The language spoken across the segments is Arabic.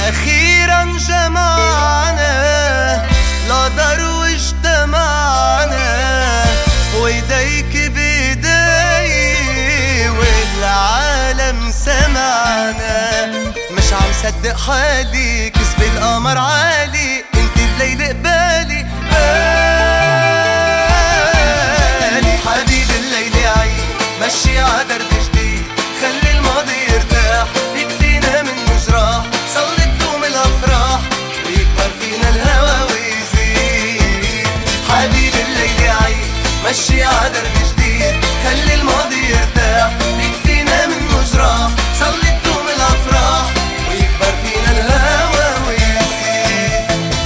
أخيرا جمعنا لا دار اجتمعنا، ويديك بيدي والعالم سمعنا. مش عم صدق حالي كسب القمر عالي، انت الليل قبالي بالي. حبيب الليل عيد مشي عدرب جديد، خلي الماضي يرتاح يكفينا منه جراح. صلي تدوم الافراح ويكبر فينا الهوى ويزيد. حبيب الليل عيد مشي عدرب جديد، خلي الماضي يرتاح يكفينا منه جراح. صلي تدوم الافراح ويكبر فينا الهوى ويزيد.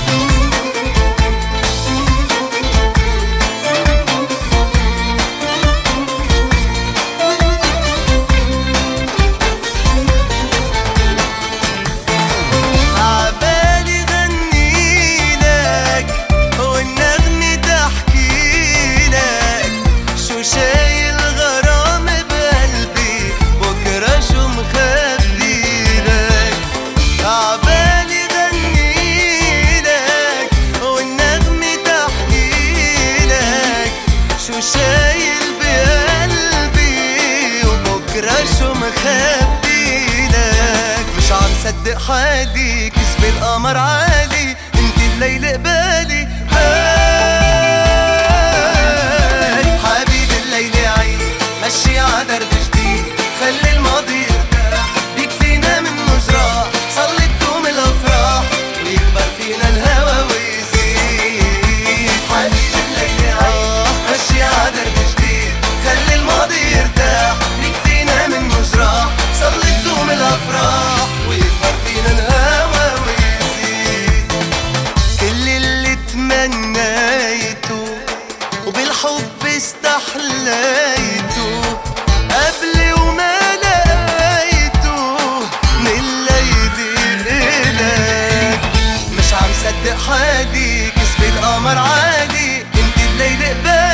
عبالي غني لك والنغمة تحكي لك، شو شايل غرام بقلبي بكرة شو مخبي لك. عبالي غني لك والنغمة تحكي لك، شو شايل بقلبي وبكرة شو مخبي لك. مش عم صدق حالي كسب القمر عالي، انت الليل قبالي بالي. حبيب الليل عيد مشي عدرب جديد، خلي الماضي يرتاح يكفينا منه جراح. صلي تدوم الافراح ويكبر فينا الهوى ويزيد. حبيب الليل عيد مشي عدرب جديد، خلي الماضي يرتاح يكفينا منه جراح. صلي تدوم الافراح ويكبر فينا الهوى ويزيد. كل اللي تمنيته وبالحب استحليته قبلي وما لقيته من الليل إلك. مش عم صدق حالي كسب القمر عالي، انت الليل قبالي